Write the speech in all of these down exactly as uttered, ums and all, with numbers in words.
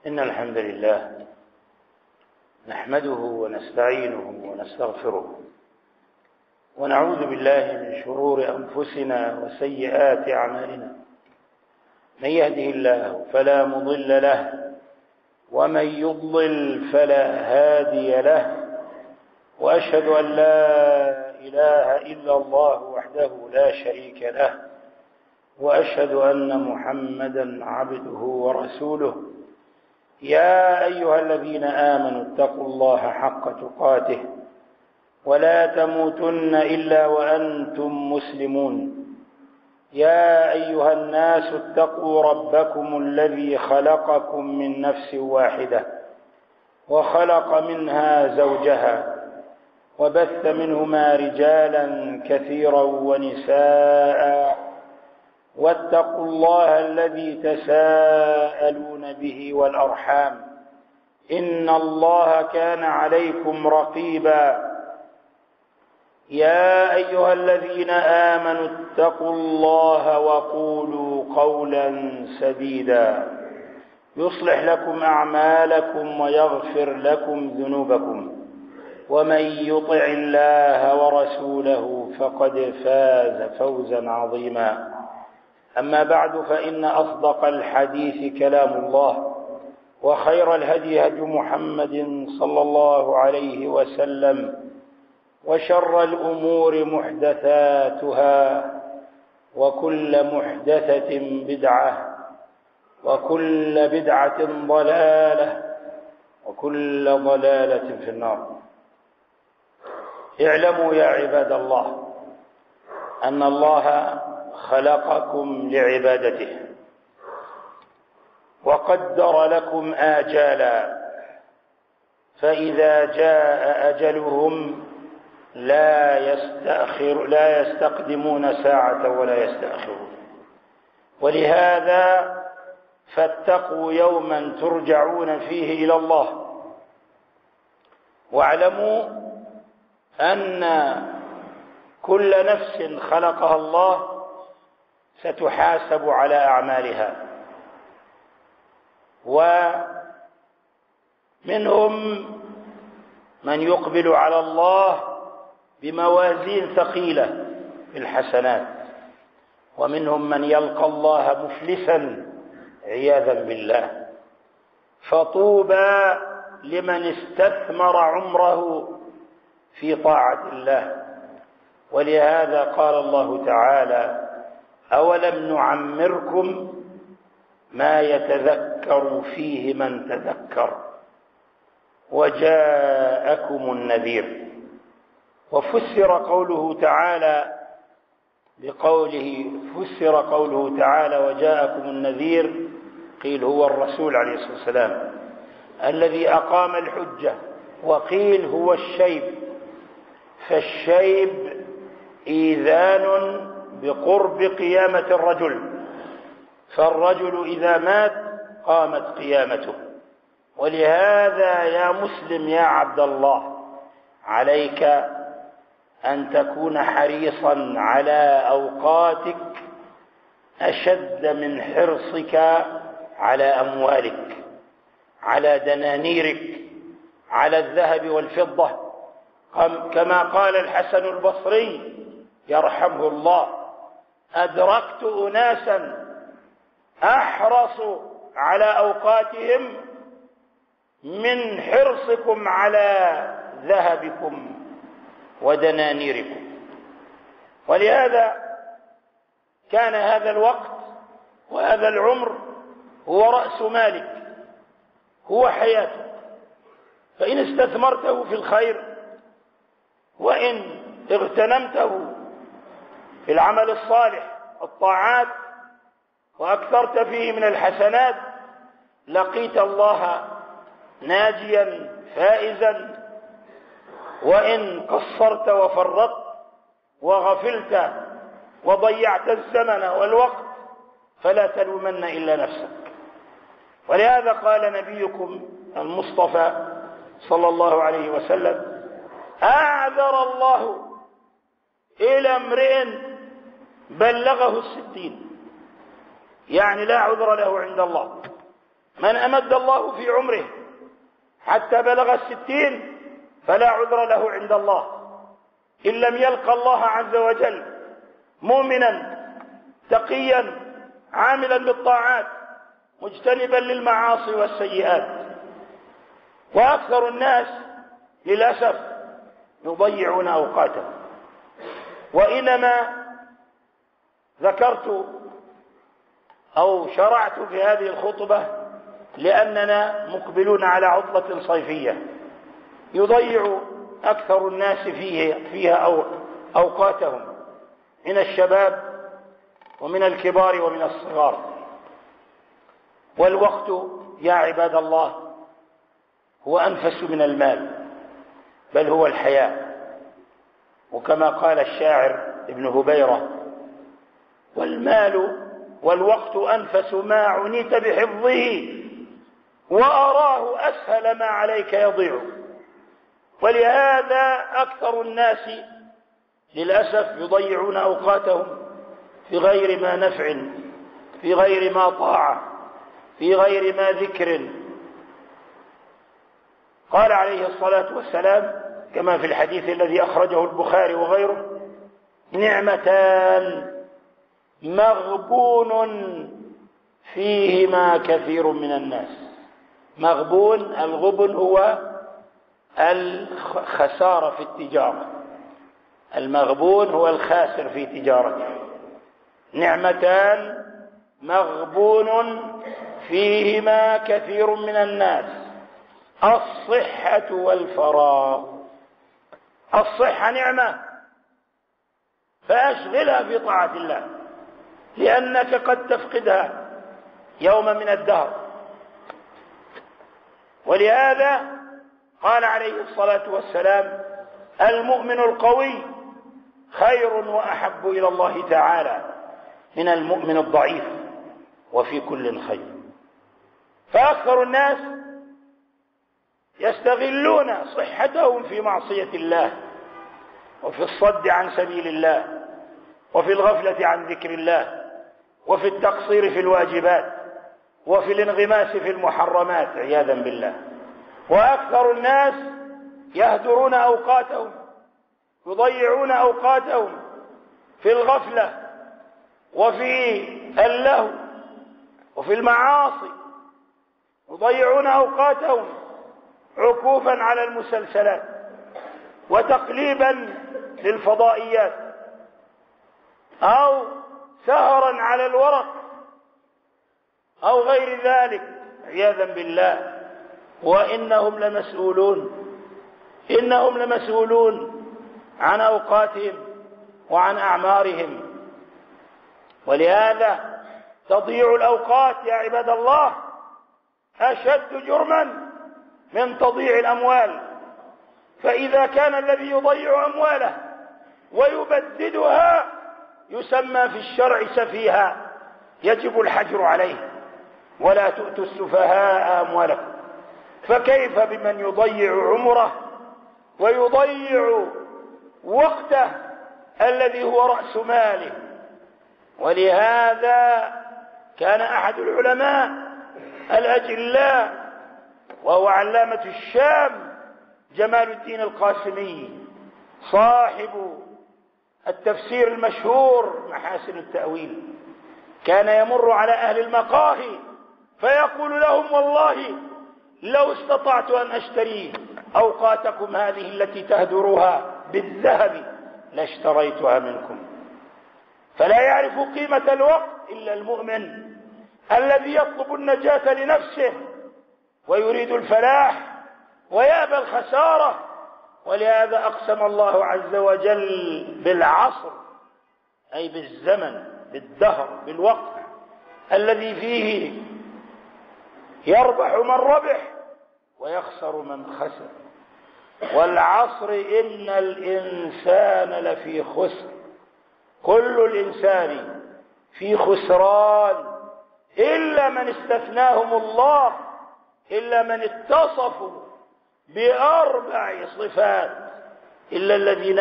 إن الحمد لله نحمده ونستعينه ونستغفره ونعوذ بالله من شرور أنفسنا وسيئات أعمالنا. من يهده الله فلا مضل له ومن يضلل فلا هادي له، وأشهد أن لا إله إلا الله وحده لا شريك له، وأشهد أن محمدا عبده ورسوله. يا أيها الذين آمنوا اتقوا الله حق تقاته ولا تموتن إلا وأنتم مسلمون. يا أيها الناس اتقوا ربكم الذي خلقكم من نفس واحدة وخلق منها زوجها وبث منهما رجالا كثيرا ونساء، واتقوا الله الذي تساءلون به والأرحام إن الله كان عليكم رقيبا. يا أيها الذين آمنوا اتقوا الله وقولوا قولا سديدا يصلح لكم أعمالكم ويغفر لكم ذنوبكم، ومن يطع الله ورسوله فقد فاز فوزا عظيما. أما بعد، فإن أصدق الحديث كلام الله، وخير الهدي هدي محمد صلى الله عليه وسلم، وشر الأمور محدثاتها، وكل محدثة بدعة، وكل بدعة ضلالة، وكل ضلالة في النار. اعلموا يا عباد الله أن الله خلقكم لعبادته، وقدر لكم آجالا، فإذا جاء أجلهم لا يستأخر لا يستقدمون ساعة ولا يستأخرون. ولهذا فاتقوا يوما ترجعون فيه إلى الله، واعلموا أن كل نفس خلقها الله ستحاسب على أعمالها، ومنهم من يقبل على الله بموازين ثقيلة في الحسنات، ومنهم من يلقى الله مفلسا عياذا بالله. فطوبى لمن استثمر عمره في طاعة الله. ولهذا قال الله تعالى: أولم نعمركم ما يتذكر فيه من تذكر وجاءكم النذير. وفسر قوله تعالى بقوله فسر قوله تعالى وجاءكم النذير، قيل هو الرسول عليه الصلاة والسلام الذي أقام الحجة، وقيل هو الشيب، فالشيب إيذان بقرب قيامة الرجل، فالرجل إذا مات قامت قيامته. ولهذا يا مسلم يا عبد الله، عليك أن تكون حريصا على أوقاتك أشد من حرصك على أموالك، على دنانيرك، على الذهب والفضة. كما قال الحسن البصري يرحمه الله: أدركت أناسا أحرصوا على أوقاتهم من حرصكم على ذهبكم ودنانيركم. ولهذا كان هذا الوقت وهذا العمر هو رأس مالك، هو حياتك. فإن استثمرته في الخير، وإن اغتنمته في العمل الصالح الطاعات، وأكثرت فيه من الحسنات، لقيت الله ناجيا فائزا. وإن قصرت وفرطت وغفلت وضيعت الزمن والوقت فلا تلومن إلا نفسك. ولهذا قال نبيكم المصطفى صلى الله عليه وسلم: أعذر الله إلى امرئ بلغه الستين، يعني لا عذر له عند الله. من أمد الله في عمره حتى بلغ الستين فلا عذر له عند الله إن لم يلقى الله عز وجل مؤمنا تقيا عاملا بالطاعات مجتنبا للمعاصي والسيئات. وأكثر الناس للأسف يضيعون أوقاتهم. وإنما ذكرت أو شرعت في هذه الخطبة لأننا مقبلون على عطلة صيفية يضيع أكثر الناس فيها, فيها أو أوقاتهم من الشباب ومن الكبار ومن الصغار. والوقت يا عباد الله هو أنفس من المال، بل هو الحياة. وكما قال الشاعر ابن هبيرة: والمال والوقت أنفس ما عنيت بحفظه وأراه أسهل ما عليك يضيع. ولهذا أكثر الناس للأسف يضيعون أوقاتهم في غير ما نفع، في غير ما طاعة، في غير ما ذكر. قال عليه الصلاة والسلام كما في الحديث الذي أخرجه البخاري وغيره: نعمتان مغبون فيهما كثير من الناس. مغبون، الغبن هو الخسارة في التجارة، المغبون هو الخاسر في تجارته. نعمتان مغبون فيهما كثير من الناس: الصحة والفراغ. الصحة نعمة فأشغلها في طاعة الله، لأنك قد تفقدها يوما من الدهر. ولهذا قال عليه الصلاة والسلام: المؤمن القوي خير وأحب إلى الله تعالى من المؤمن الضعيف، وفي كل خير. فأكثر الناس يستغلون صحتهم في معصية الله، وفي الصد عن سبيل الله، وفي الغفلة عن ذكر الله، وفي التقصير في الواجبات، وفي الانغماس في المحرمات عياذا بالله. وأكثر الناس يهدرون أوقاتهم، يضيعون أوقاتهم في الغفلة وفي اللهو وفي المعاصي، يضيعون أوقاتهم عكوفا على المسلسلات وتقليبا للفضائيات، أو سهرا على الورق أو غير ذلك عياذا بالله. وإنهم لمسؤولون، إنهم لمسؤولون عن أوقاتهم وعن أعمارهم. ولهذا تضييع الأوقات يا عباد الله أشد جرما من تضييع الأموال. فإذا كان الذي يضيع أمواله ويبددها يسمى في الشرع سفيها يجب الحجر عليه: ولا تؤتوا السفهاء أموالكم. فكيف بمن يضيع عمره ويضيع وقته الذي هو رأس ماله؟ ولهذا كان أحد العلماء الأجلاء وهو علامة الشام جمال الدين القاسمي صاحب التفسير المشهور محاسن التأويل، كان يمر على أهل المقاهي فيقول لهم: والله لو استطعت أن أشتري أوقاتكم هذه التي تهدروها بالذهب لاشتريتها منكم. فلا يعرف قيمة الوقت إلا المؤمن الذي يطلب النجاة لنفسه ويريد الفلاح ويأبى الخسارة. ولهذا أقسم الله عز وجل بالعصر، أي بالزمن، بالدهر، بالوقت الذي فيه يربح من ربح ويخسر من خسر. والعصر إن الإنسان لفي خسر، كل الإنسان في خسران إلا من استثناهم الله، إلا من اتصفوا بأربع صفات: إلا الذين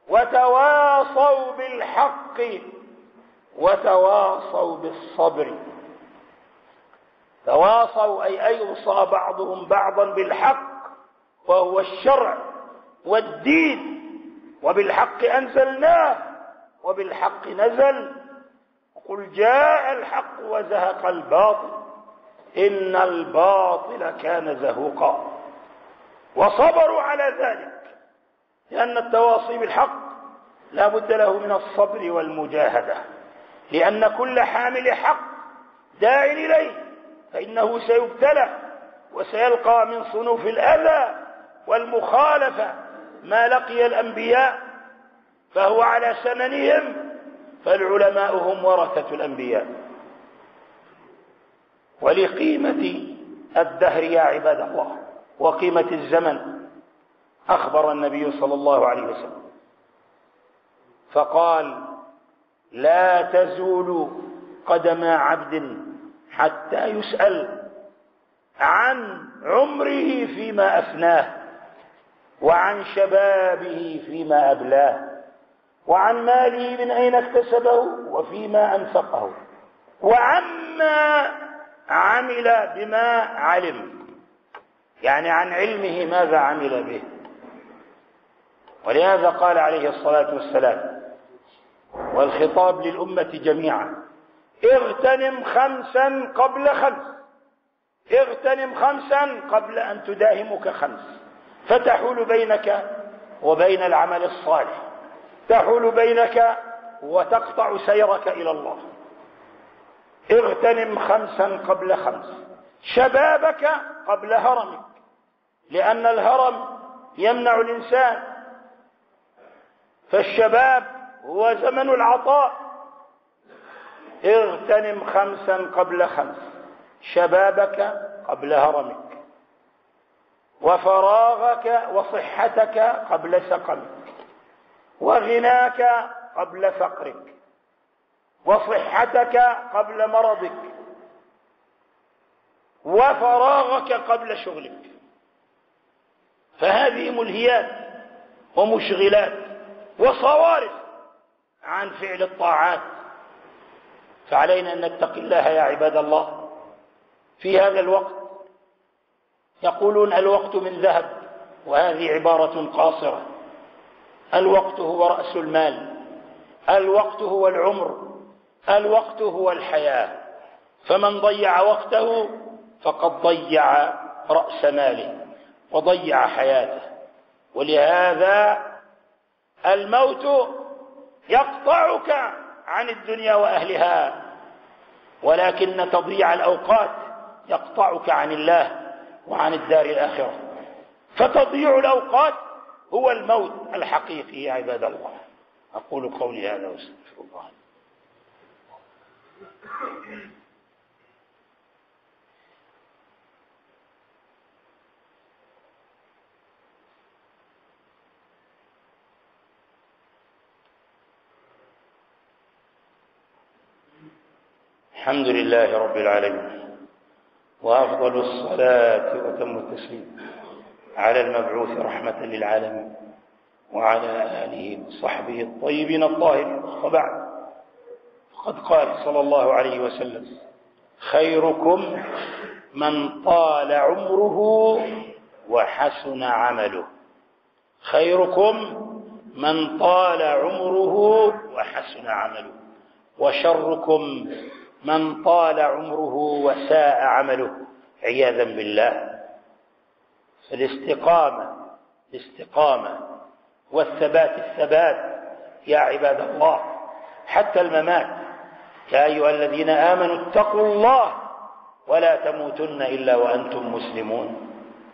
وتواصوا بالحق وتواصوا بالصبر. تواصوا أي أوصى بعضهم بعضا بالحق وهو الشرع والدين، وبالحق أنزلناه وبالحق نزل. قل جاء الحق وزهق الباطل إن الباطل كان زهوقا. وصبروا على ذلك، لأن التواصي بالحق لا بد له من الصبر والمجاهدة، لأن كل حامل حق داع إليه فإنه سيبتلى وسيلقى من صنوف الأذى والمخالفة ما لقي الأنبياء، فهو على سننهم، فالعلماء هم ورثة الأنبياء. ولقيمة الدهر يا عباد الله وقيمة الزمن أخبر النبي صلى الله عليه وسلم فقال: لا تزول قدم عبد حتى يسأل عن عمره فيما أفناه، وعن شبابه فيما أبلاه، وعن ماله من أين اكتسبه وفيما أنفقه، وعما عمل بما علم، يعني عن علمه ماذا عمل به. ولهذا قال عليه الصلاة والسلام، والخطاب للأمة جميعا: اغتنم خمسا قبل خمس، اغتنم خمسا قبل أن تداهمك خمس، فتحول بينك وبين العمل الصالح، تحول بينك وتقطع سيرك إلى الله. اغتنم خمسا قبل خمس: شبابك قبل هرمك، لأن الهرم يمنع الإنسان، فالشباب هو زمن العطاء. اغتنم خمسا قبل خمس: شبابك قبل هرمك، وفراغك وصحتك قبل سقمك، وغناك قبل فقرك، وصحتك قبل مرضك، وفراغك قبل شغلك. فهذه ملهيات ومشغلات وصوارف عن فعل الطاعات، فعلينا أن نتقي الله يا عباد الله في هذا الوقت. يقولون الوقت من ذهب، وهذه عبارة قاصرة. الوقت هو رأس المال، الوقت هو العمر، الوقت هو الحياة، فمن ضيع وقته فقد ضيع رأس ماله وضيع حياته. ولهذا الموت يقطعك عن الدنيا وأهلها، ولكن تضييع الأوقات يقطعك عن الله وعن الدار الآخرة. فتضييع الأوقات هو الموت الحقيقي يا عباد الله. أقول قولي هذا واستغفر الله. الحمد لله رب العالمين، وأفضل الصلاة وأتم التسليم على المبعوث رحمة للعالمين وعلى آله وصحبه الطيبين الطاهرين. وبعد، فقد قال صلى الله عليه وسلم: خيركم من طال عمره وحسن عمله. خيركم من طال عمره وحسن عمله، وشركم من طال عمره وساء عمله، عياذا بالله. الاستقامة الاستقامة والثبات الثبات يا عباد الله حتى الممات. يا أيها الذين آمنوا اتقوا الله ولا تموتن إلا وأنتم مسلمون.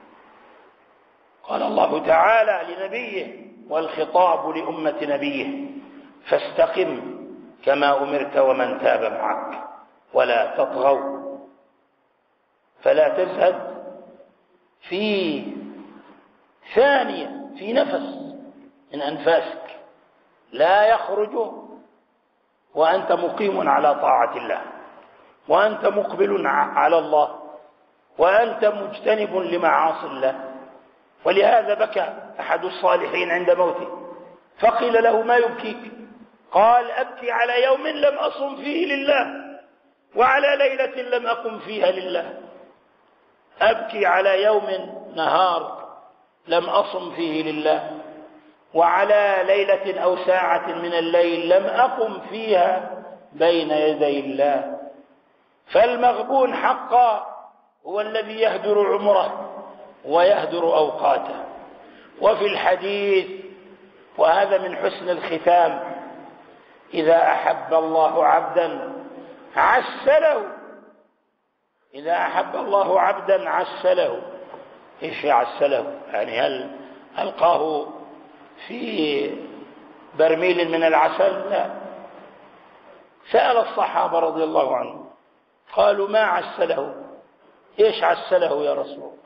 قال الله تعالى لنبيه والخطاب لأمة نبيه: فاستقم كما أمرت ومن تاب معك ولا تطغوا. فلا تزهد في ثانية، في نفس من أنفاسك لا يخرج وأنت مقيم على طاعة الله، وأنت مقبل على الله، وأنت مجتنب لمعاصي الله. ولهذا بكى أحد الصالحين عند موته فقيل له: ما يبكيك؟ قال: أبكي على يوم لم أصم فيه لله، وعلى ليلة لم أقم فيها لله. أبكي على يوم نهار لم أصم فيه لله، وعلى ليلة أو ساعة من الليل لم أقم فيها بين يدي الله. فالمغبون حقا هو الذي يهدر عمره ويهدر أوقاته. وفي الحديث، وهذا من حسن الختام: إذا أحب الله عبدا عسله. إذا أحب الله عبدا عسله. إيش عسله؟ يعني هل ألقاه في برميل من العسل؟ لا. سأل الصحابة رضي الله عنهم قالوا: ما عسله؟ إيش عسله يا رسول الله؟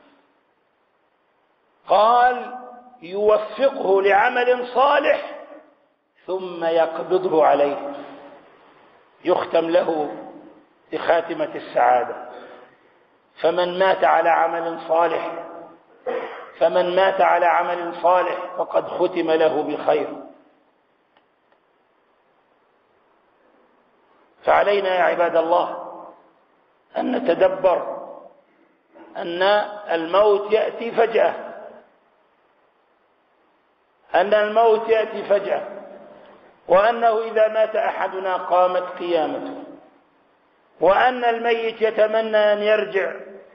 قال: يوفقه لعمل صالح ثم يقبضه عليه، يختم له بخاتمة السعادة. فمن مات على عمل صالح فمن مات على عمل صالح فقد ختم له بخير. فعلينا يا عباد الله أن نتدبر أن الموت يأتي فجأة، أن الموت يأتي فجأة، وأنه إذا مات أحدنا قامت قيامته، وأن الميت يتمنى أن يرجع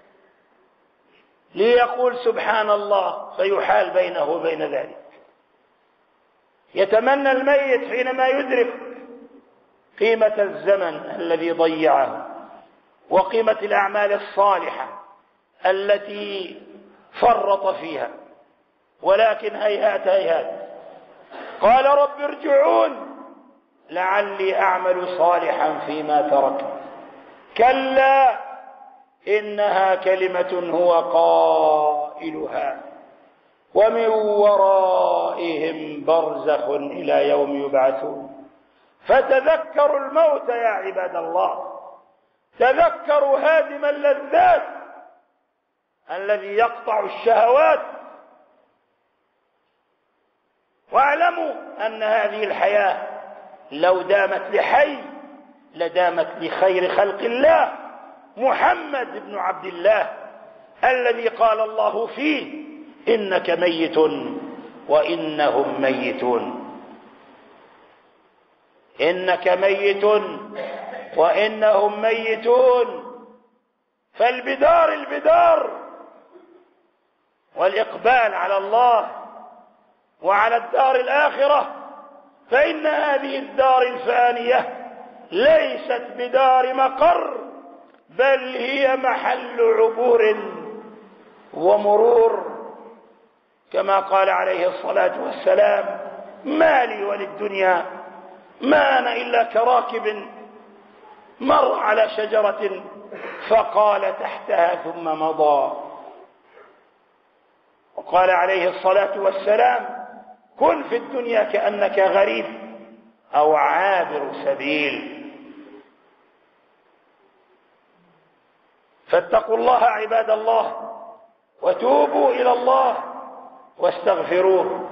ليقول سبحان الله، فيحال بينه وبين ذلك. يتمنى الميت حينما يدرك قيمة الزمن الذي ضيعه وقيمة الأعمال الصالحة التي فرط فيها، ولكن هيهات هيهات. قال: رب ارجعون لعلي أعمل صالحا فيما تركت. كلا إنها كلمة هو قائلها ومن ورائهم برزخ إلى يوم يبعثون. فتذكروا الموت يا عباد الله، تذكروا هادم اللذات الذي يقطع الشهوات، واعلموا أن هذه الحياة لو دامت لحي لدامت لخير خلق الله محمد بن عبد الله، الذي قال الله فيه: إنك ميت وإنهم ميتون. إنك ميت وإنهم ميتون. فالبدار البدار والإقبال على الله وعلى الدار الآخرة، فإن هذه الدار الفانية ليست بدار مقر، بل هي محل عبور ومرور، كما قال عليه الصلاة والسلام: ما لي وللدنيا، ما أنا إلا كراكب مر على شجرة فقال تحتها ثم مضى. وقال عليه الصلاة والسلام: كن في الدنيا كأنك غريب أو عابر سبيل. فاتقوا الله عباد الله، وتوبوا إلى الله واستغفروه،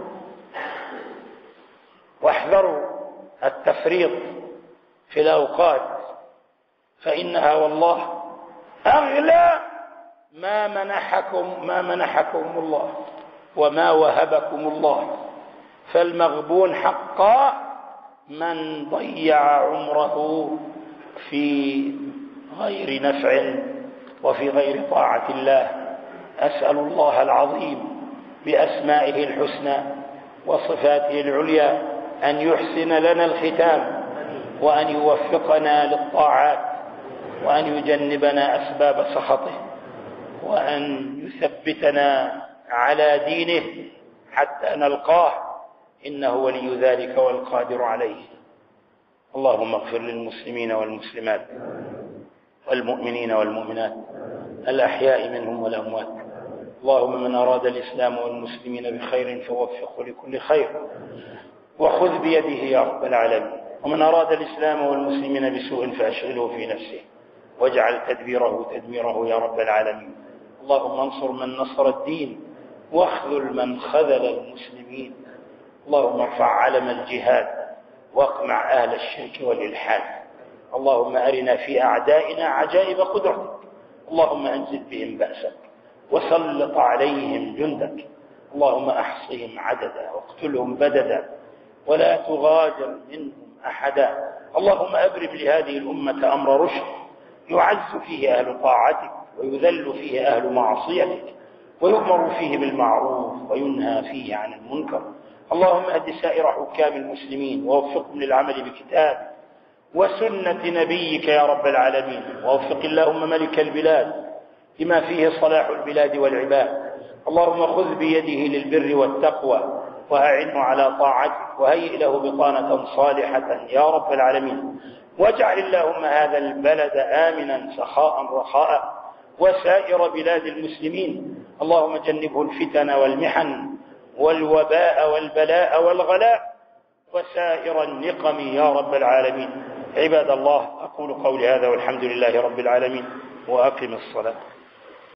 واحذروا التفريط في الأوقات، فإنها والله أغلى ما منحكم ما منحكم الله وما وهبكم الله. فالمغبون حقا من ضيع عمره في غير نفع وفي غير طاعة الله. أسأل الله العظيم بأسمائه الحسنى وصفاته العليا أن يحسن لنا الختام، وأن يوفقنا للطاعات، وأن يجنبنا أسباب سخطه، وأن يثبتنا على دينه حتى نلقاه، إنه ولي ذلك والقادر عليه. اللهم اغفر للمسلمين والمسلمات والمؤمنين والمؤمنات الأحياء منهم والأموات. اللهم من أراد الإسلام والمسلمين بخير فوفقه لكل خير وخذ بيده يا رب العالمين، ومن أراد الإسلام والمسلمين بسوء فأشغله في نفسه واجعل تدبيره تدميره يا رب العالمين. اللهم انصر من نصر الدين واخذل من خذل المسلمين. اللهم ارفع علم الجهاد واقمع أهل الشرك والإلحاد. اللهم أرنا في أعدائنا عجائب قدرتك. اللهم أنزل بهم بأسك وسلط عليهم جندك. اللهم أحصهم عددا واقتلهم بددا ولا تغادر منهم أحدا. اللهم أبرم لهذه الأمة أمر رشد يعز فيه أهل طاعتك ويذل فيه أهل معصيتك ويؤمر فيه بالمعروف وينهى فيه عن المنكر. اللهم أهد سائر حكام المسلمين ووفقهم للعمل بكتابك وسنة نبيك يا رب العالمين. ووفق اللهم ملك البلاد لما فيه صلاح البلاد والعباد. اللهم خذ بيده للبر والتقوى وأعنه على طاعتك وهيئ له بطانة صالحة يا رب العالمين. واجعل اللهم هذا البلد آمنا سخاء رخاء وسائر بلاد المسلمين. اللهم جنبه الفتن والمحن والوباء والبلاء والغلاء وسائر النقم يا رب العالمين. عباد الله، أقول قولي هذا والحمد لله رب العالمين وأقم الصلاة.